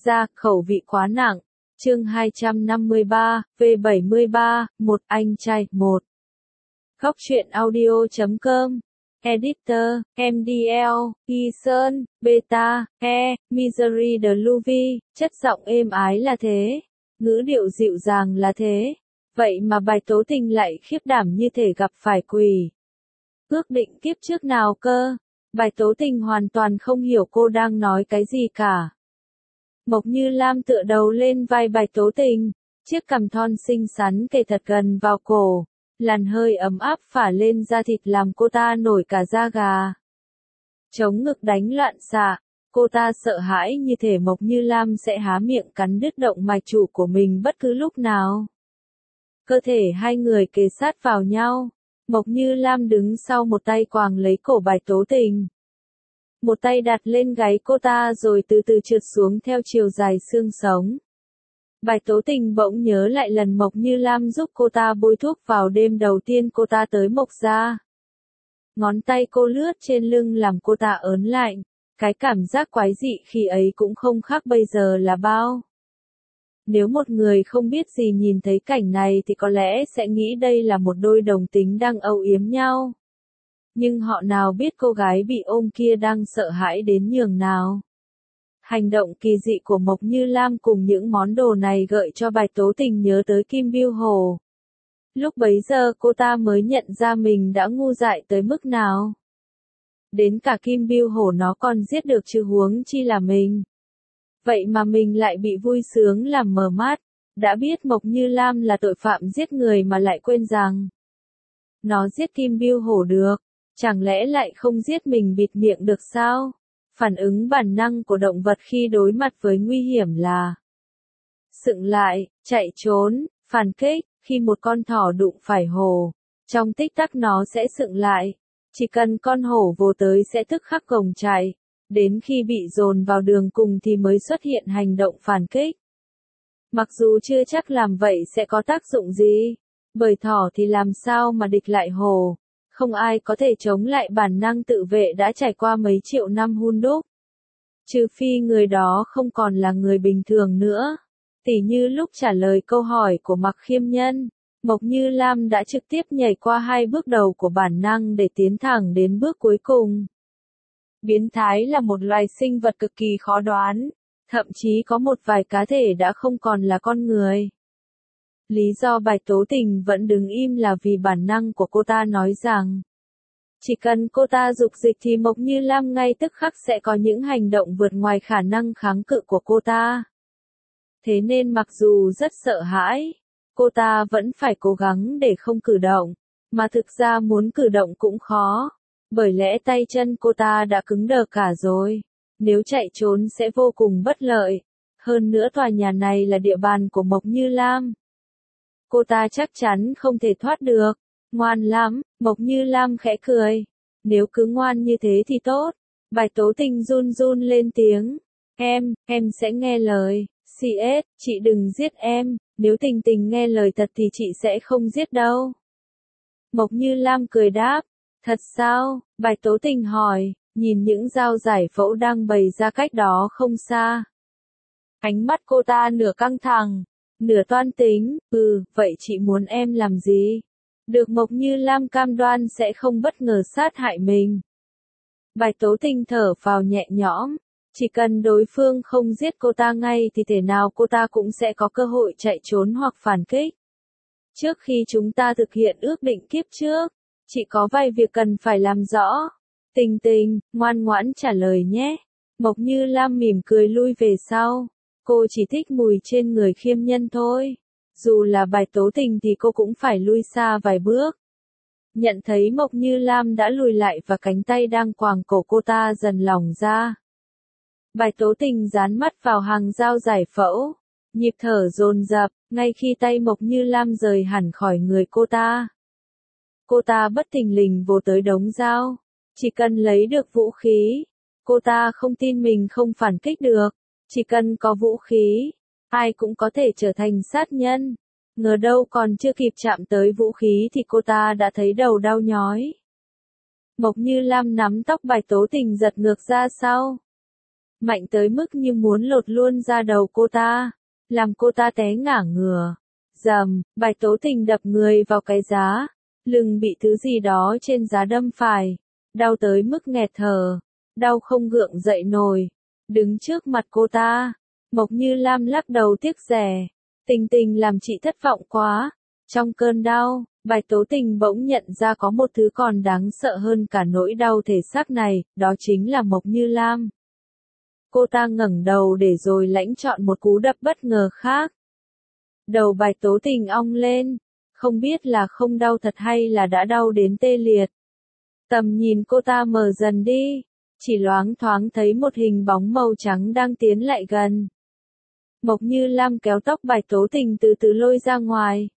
ra, khẩu vị quá nặng. Chương 253, V73, một anh trai, một. Góc truyện audio.com. Editor, MDL, Eason, Beta, Misery the Luvi, chất giọng êm ái là thế, ngữ điệu dịu dàng là thế. Vậy mà bài tố tình lại khiếp đảm như thể gặp phải quỷ. Ước định kiếp trước nào cơ? Bài tố tình hoàn toàn không hiểu cô đang nói cái gì cả. Mộc Như Lam tựa đầu lên vai bài tố tình, chiếc cằm thon xinh xắn kề thật gần vào cổ, làn hơi ấm áp phả lên da thịt làm cô ta nổi cả da gà. Chống ngực đánh loạn xạ, cô ta sợ hãi như thể Mộc Như Lam sẽ há miệng cắn đứt động mạch chủ của mình bất cứ lúc nào. Cơ thể hai người kề sát vào nhau, Mộc Như Lam đứng sau một tay quàng lấy cổ bài tố tình. Một tay đặt lên gáy cô ta rồi từ từ trượt xuống theo chiều dài xương sống. Bài tố tình bỗng nhớ lại lần Mộc Như Lam giúp cô ta bôi thuốc vào đêm đầu tiên cô ta tới Mộc gia. Ngón tay cô lướt trên lưng làm cô ta ớn lạnh, cái cảm giác quái dị khi ấy cũng không khác bây giờ là bao. Nếu một người không biết gì nhìn thấy cảnh này thì có lẽ sẽ nghĩ đây là một đôi đồng tính đang âu yếm nhau. Nhưng họ nào biết cô gái bị ôm kia đang sợ hãi đến nhường nào. Hành động kỳ dị của Mộc Như Lam cùng những món đồ này gợi cho bài tố tình nhớ tới Kim Bưu Hồ. Lúc bấy giờ cô ta mới nhận ra mình đã ngu dại tới mức nào. Đến cả Kim Bưu Hồ nó còn giết được chứ huống chi là mình. Vậy mà mình lại bị vui sướng làm mờ mắt, đã biết Mộc Như Lam là tội phạm giết người mà lại quên rằng nó giết Kim Bưu Hổ được, chẳng lẽ lại không giết mình bịt miệng được sao? Phản ứng bản năng của động vật khi đối mặt với nguy hiểm là sựng lại, chạy trốn, phản kích. Khi một con thỏ đụng phải hổ, trong tích tắc nó sẽ sựng lại, chỉ cần con hổ vồ tới sẽ tức khắc gồng chạy. Đến khi bị dồn vào đường cùng thì mới xuất hiện hành động phản kích. Mặc dù chưa chắc làm vậy sẽ có tác dụng gì, bởi thỏ thì làm sao mà địch lại hổ, không ai có thể chống lại bản năng tự vệ đã trải qua mấy triệu năm hun đúc. Trừ phi người đó không còn là người bình thường nữa. Tỉ như lúc trả lời câu hỏi của Mạc Khiêm Nhân, Mộc Như Lam đã trực tiếp nhảy qua hai bước đầu của bản năng để tiến thẳng đến bước cuối cùng. Biến thái là một loài sinh vật cực kỳ khó đoán, thậm chí có một vài cá thể đã không còn là con người. Lý do bài tố tình vẫn đứng im là vì bản năng của cô ta nói rằng chỉ cần cô ta dục dịch thì Mộc Như Lam ngay tức khắc sẽ có những hành động vượt ngoài khả năng kháng cự của cô ta. Thế nên mặc dù rất sợ hãi, cô ta vẫn phải cố gắng để không cử động, mà thực ra muốn cử động cũng khó. Bởi lẽ tay chân cô ta đã cứng đờ cả rồi, nếu chạy trốn sẽ vô cùng bất lợi. Hơn nữa tòa nhà này là địa bàn của Mộc Như Lam. Cô ta chắc chắn không thể thoát được. Ngoan lắm, Mộc Như Lam khẽ cười. Nếu cứ ngoan như thế thì tốt. Bài tố tình run run lên tiếng. Em sẽ nghe lời. CS, chị đừng giết em, nếu tình tình nghe lời thật thì chị sẽ không giết đâu. Mộc Như Lam cười đáp. Thật sao? Bài tố tình hỏi, nhìn những dao giải phẫu đang bày ra cách đó không xa. Ánh mắt cô ta nửa căng thẳng, nửa toan tính, vậy chị muốn em làm gì? Được Mộc Như Lam cam đoan sẽ không bất ngờ sát hại mình. Bài tố tình thở phào nhẹ nhõm, chỉ cần đối phương không giết cô ta ngay thì thể nào cô ta cũng sẽ có cơ hội chạy trốn hoặc phản kích. Trước khi chúng ta thực hiện ước định kiếp trước, chị có vài việc cần phải làm rõ. Tình tình, ngoan ngoãn trả lời nhé. Mộc Như Lam mỉm cười lui về sau. Cô chỉ thích mùi trên người Khiêm Nhân thôi. Dù là bài tố tình thì cô cũng phải lui xa vài bước. Nhận thấy Mộc Như Lam đã lùi lại và cánh tay đang quàng cổ cô ta dần lỏng ra. Bài tố tình dán mắt vào hàng dao giải phẫu. Nhịp thở dồn dập, ngay khi tay Mộc Như Lam rời hẳn khỏi người cô ta. Cô ta bất thình lình vồ tới đống dao. Chỉ cần lấy được vũ khí. Cô ta không tin mình không phản kích được. Chỉ cần có vũ khí, ai cũng có thể trở thành sát nhân. Ngờ đâu còn chưa kịp chạm tới vũ khí thì cô ta đã thấy đầu đau nhói. Mộc Như Lam nắm tóc bài tố tình giật ngược ra sau. mạnh tới mức như muốn lột luôn ra đầu cô ta, làm cô ta té ngả ngửa. Rầm, Bạch Tố Tình đập người vào cái giá, lưng bị thứ gì đó trên giá đâm phải, đau tới mức nghẹt thở, đau không gượng dậy nổi. Đứng trước mặt cô ta, Mộc Như Lam lắc đầu tiếc rẻ, Tình Tình làm chị thất vọng quá. Trong cơn đau, Bạch Tố Tình bỗng nhận ra có một thứ còn đáng sợ hơn cả nỗi đau thể xác này, đó chính là Mộc Như Lam. Cô ta ngẩng đầu để rồi lãnh chọn một cú đập bất ngờ khác. Đầu Bạch Tố Tình ong lên, không biết là không đau thật hay là đã đau đến tê liệt. Tầm nhìn cô ta mờ dần đi, chỉ loáng thoáng thấy một hình bóng màu trắng đang tiến lại gần. Mộc Như Lam kéo tóc Bạch Tố Tình từ từ lôi ra ngoài.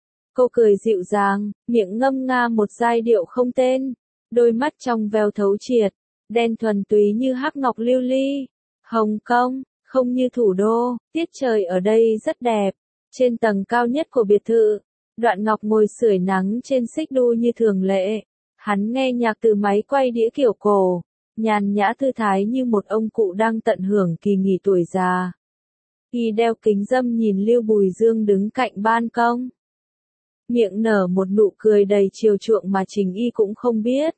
Cô cười dịu dàng, miệng ngâm nga một giai điệu không tên, đôi mắt trong veo thấu triệt, đen thuần túy như hắc ngọc lưu ly. Hồng Kông, không như thủ đô, tiết trời ở đây rất đẹp. Trên tầng cao nhất của biệt thự, Đoạn Ngọc ngồi sưởi nắng trên xích đu như thường lệ. Hắn nghe nhạc từ máy quay đĩa kiểu cổ, nhàn nhã thư thái như một ông cụ đang tận hưởng kỳ nghỉ tuổi già. Y đeo kính râm nhìn Lưu Bùi Dương đứng cạnh ban công. Miệng nở một nụ cười đầy chiều chuộng mà chính Y cũng không biết.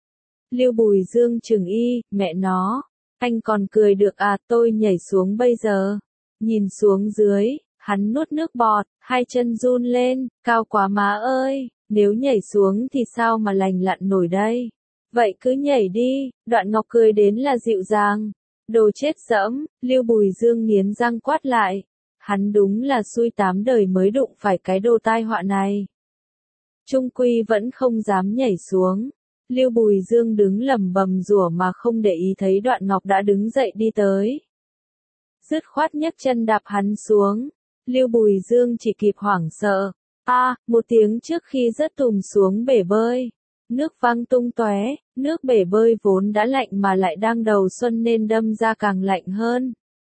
Lưu Bùi Dương chừng Y, mẹ nó, anh còn cười được à, tôi nhảy xuống bây giờ. Nhìn xuống dưới, hắn nuốt nước bọt, hai chân run lên, cao quá má ơi, nếu nhảy xuống thì sao mà lành lặn nổi đây. Vậy cứ nhảy đi, Đoạn Ngọc cười đến là dịu dàng. Đồ chết dẫm, Lưu Bùi Dương nghiến răng quát lại. Hắn đúng là xui 8 đời mới đụng phải cái đồ tai họa này. Trung quy vẫn không dám nhảy xuống. Lưu Bùi Dương đứng lẩm bẩm rủa mà không để ý thấy Đoạn Ngọc đã đứng dậy đi tới. Dứt khoát nhấc chân đạp hắn xuống. Lưu Bùi Dương chỉ kịp hoảng sợ. Một tiếng trước khi rớt tùm xuống bể bơi. Nước văng tung tóe, nước bể bơi vốn đã lạnh mà lại đang đầu xuân nên đâm ra càng lạnh hơn.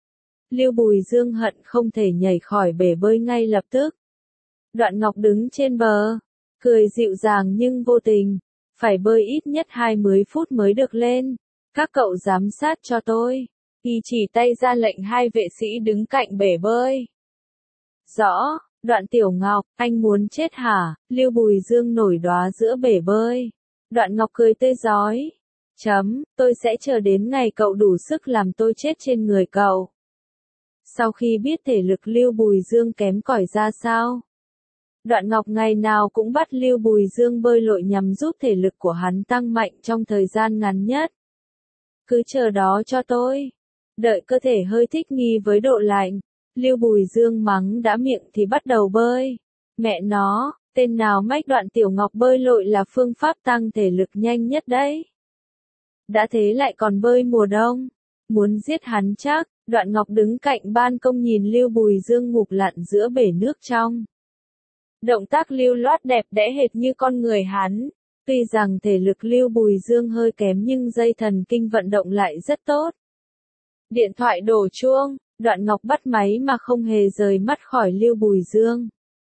Lưu Bùi Dương hận không thể nhảy khỏi bể bơi ngay lập tức. Đoạn Ngọc đứng trên bờ, cười dịu dàng nhưng vô tình. Phải bơi ít nhất 20 phút mới được lên. Các cậu giám sát cho tôi. Y chỉ tay ra lệnh hai vệ sĩ đứng cạnh bể bơi. Rõ, Đoạn Tiểu Ngọc, anh muốn chết hả? Lưu Bùi Dương nổi đoá giữa bể bơi. Đoạn Ngọc cười tươi rói. Tôi sẽ chờ đến ngày cậu đủ sức làm tôi chết trên người cậu. Sau khi biết thể lực Lưu Bùi Dương kém cỏi ra sao, Đoạn Ngọc ngày nào cũng bắt Lưu Bùi Dương bơi lội nhằm giúp thể lực của hắn tăng mạnh trong thời gian ngắn nhất. Cứ chờ đó cho tôi. Đợi cơ thể hơi thích nghi với độ lạnh, Lưu Bùi Dương mắng đã miệng thì bắt đầu bơi. Mẹ nó, tên nào mách Đoạn Tiểu Ngọc bơi lội là phương pháp tăng thể lực nhanh nhất đấy. Đã thế lại còn bơi mùa đông. Muốn giết hắn chắc. Đoạn Ngọc đứng cạnh ban công nhìn Lưu Bùi Dương ngụp lặn giữa bể nước trong. Động tác lưu loát đẹp đẽ hệt như con người hắn. Tuy rằng thể lực Lưu Bùi Dương hơi kém nhưng dây thần kinh vận động lại rất tốt. Điện thoại đổ chuông, Đoạn Ngọc bắt máy mà không hề rời mắt khỏi Lưu Bùi Dương.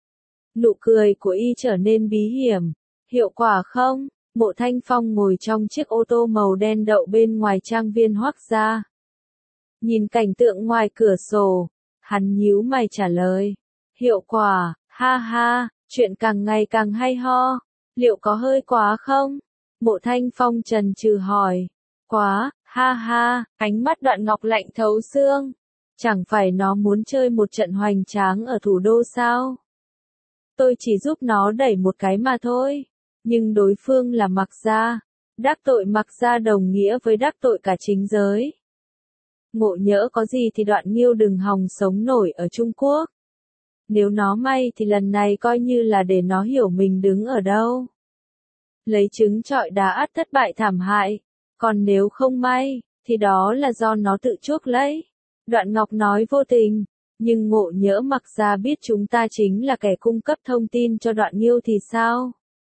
Nụ cười của Y trở nên bí hiểm. Hiệu quả không? Mộ Thanh Phong ngồi trong chiếc ô tô màu đen đậu bên ngoài trang viên Hoắc gia. Nhìn cảnh tượng ngoài cửa sổ, hắn nhíu mày trả lời. Hiệu quả, ha ha, chuyện càng ngày càng hay ho. Liệu có hơi quá không? Mộ Thanh Phong chần chừ hỏi. Quá, ha ha, ánh mắt Đoạn Ngọc lạnh thấu xương. Chẳng phải nó muốn chơi một trận hoành tráng ở thủ đô sao? Tôi chỉ giúp nó đẩy một cái mà thôi. Nhưng đối phương là Mạc Gia. Đắc tội Mạc Gia đồng nghĩa với đắc tội cả chính giới. Ngộ nhỡ có gì thì Đoạn Nghiêu đừng hòng sống nổi ở Trung Quốc. Nếu nó may thì lần này coi như là để nó hiểu mình đứng ở đâu. Lấy trứng trọi đá ắt thất bại thảm hại. Còn nếu không may, thì đó là do nó tự chuốc lấy. Đoạn Ngọc nói vô tình. Nhưng ngộ nhỡ Mạc Gia biết chúng ta chính là kẻ cung cấp thông tin cho Đoạn Nghiêu thì sao?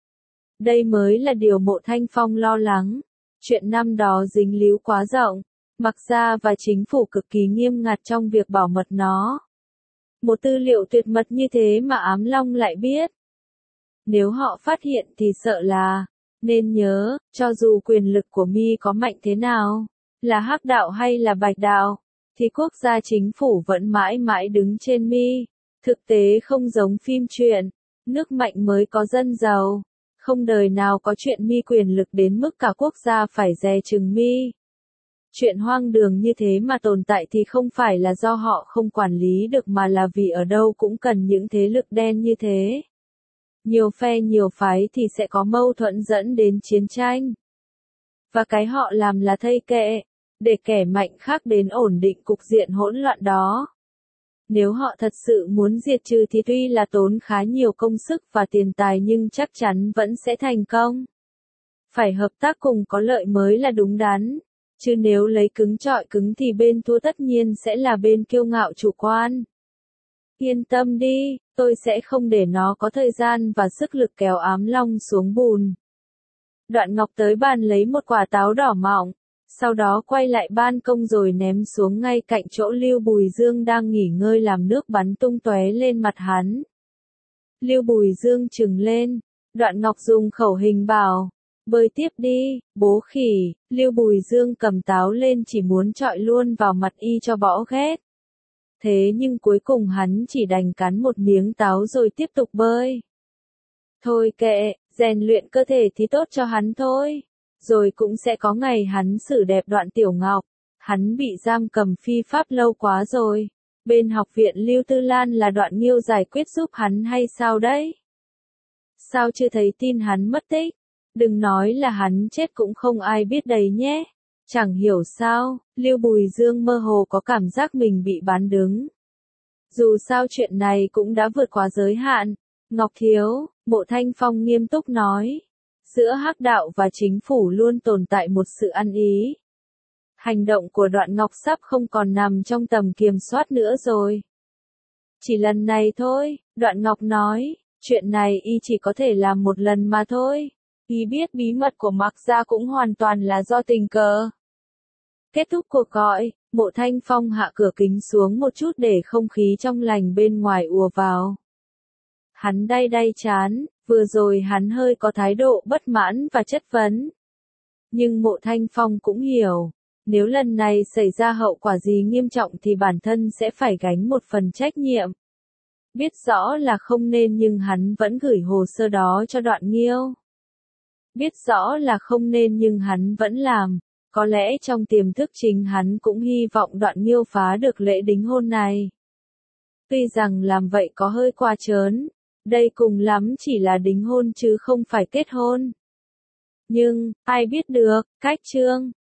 Đây mới là điều Mộ Thanh Phong lo lắng. Chuyện năm đó dính líu quá rộng. Mạc Gia và chính phủ cực kỳ nghiêm ngặt trong việc bảo mật nó. Một tư liệu tuyệt mật như thế mà Ám Long lại biết. Nếu họ phát hiện thì sợ là, nên nhớ, cho dù quyền lực của Mi có mạnh thế nào, là hắc đạo hay là bạch đạo, thì quốc gia chính phủ vẫn mãi mãi đứng trên mi. Thực tế không giống phim truyện, nước mạnh mới có dân giàu, không đời nào có chuyện mi quyền lực đến mức cả quốc gia phải dè chừng mi. Chuyện hoang đường như thế mà tồn tại thì không phải là do họ không quản lý được mà là vì ở đâu cũng cần những thế lực đen như thế. Nhiều phe nhiều phái thì sẽ có mâu thuẫn dẫn đến chiến tranh. Và cái họ làm là thây kệ, để kẻ mạnh khác đến ổn định cục diện hỗn loạn đó. Nếu họ thật sự muốn diệt trừ thì tuy là tốn khá nhiều công sức và tiền tài nhưng chắc chắn vẫn sẽ thành công. Phải hợp tác cùng có lợi mới là đúng đắn, chứ nếu lấy cứng chọi cứng thì bên thua tất nhiên sẽ là bên kiêu ngạo chủ quan. Yên tâm đi, tôi sẽ không để nó có thời gian và sức lực kéo Ám Long xuống bùn. Đoạn Ngọc tới bàn lấy một quả táo đỏ mọng, sau đó quay lại ban công rồi ném xuống ngay cạnh chỗ Lưu Bùi Dương đang nghỉ ngơi làm nước bắn tung tóe lên mặt hắn. Lưu Bùi Dương trừng lên, Đoạn Ngọc dùng khẩu hình bảo, bơi tiếp đi, bố khỉ. Lưu Bùi Dương cầm táo lên chỉ muốn chọi luôn vào mặt y cho bỏ ghét. Thế nhưng cuối cùng hắn chỉ đành cắn một miếng táo rồi tiếp tục bơi. Thôi kệ, rèn luyện cơ thể thì tốt cho hắn thôi. Rồi cũng sẽ có ngày hắn xử đẹp Đoạn Tiểu Ngọc. Hắn bị giam cầm phi pháp lâu quá rồi. Bên học viện Lưu Tư Lan là Đoạn Nghiêu giải quyết giúp hắn hay sao đấy? Sao chưa thấy tin hắn mất tích? Đừng nói là hắn chết cũng không ai biết đấy nhé. Chẳng hiểu sao, Lưu Bùi Dương mơ hồ có cảm giác mình bị bán đứng. Dù sao chuyện này cũng đã vượt quá giới hạn. Ngọc Thiếu, Mộ Thanh Phong nghiêm túc nói. Giữa hắc đạo và chính phủ luôn tồn tại một sự ăn ý. Hành động của Đoạn Ngọc sắp không còn nằm trong tầm kiểm soát nữa rồi. Chỉ lần này thôi, Đoạn Ngọc nói, chuyện này y chỉ có thể làm một lần mà thôi. Y biết bí mật của Mạc Gia cũng hoàn toàn là do tình cờ. Kết thúc cuộc gọi, Mộ Thanh Phong hạ cửa kính xuống một chút để không khí trong lành bên ngoài ùa vào. Hắn đay đay chán, vừa rồi hắn hơi có thái độ bất mãn và chất vấn. Nhưng Mộ Thanh Phong cũng hiểu, nếu lần này xảy ra hậu quả gì nghiêm trọng thì bản thân sẽ phải gánh một phần trách nhiệm. Biết rõ là không nên nhưng hắn vẫn gửi hồ sơ đó cho Đoạn Nghiêu. Biết rõ là không nên nhưng hắn vẫn làm, có lẽ trong tiềm thức chính hắn cũng hy vọng Đoạn Nghiêu phá được lễ đính hôn này. Tuy rằng làm vậy có hơi quá trớn, đây cùng lắm chỉ là đính hôn chứ không phải kết hôn. Nhưng, ai biết được, cách chương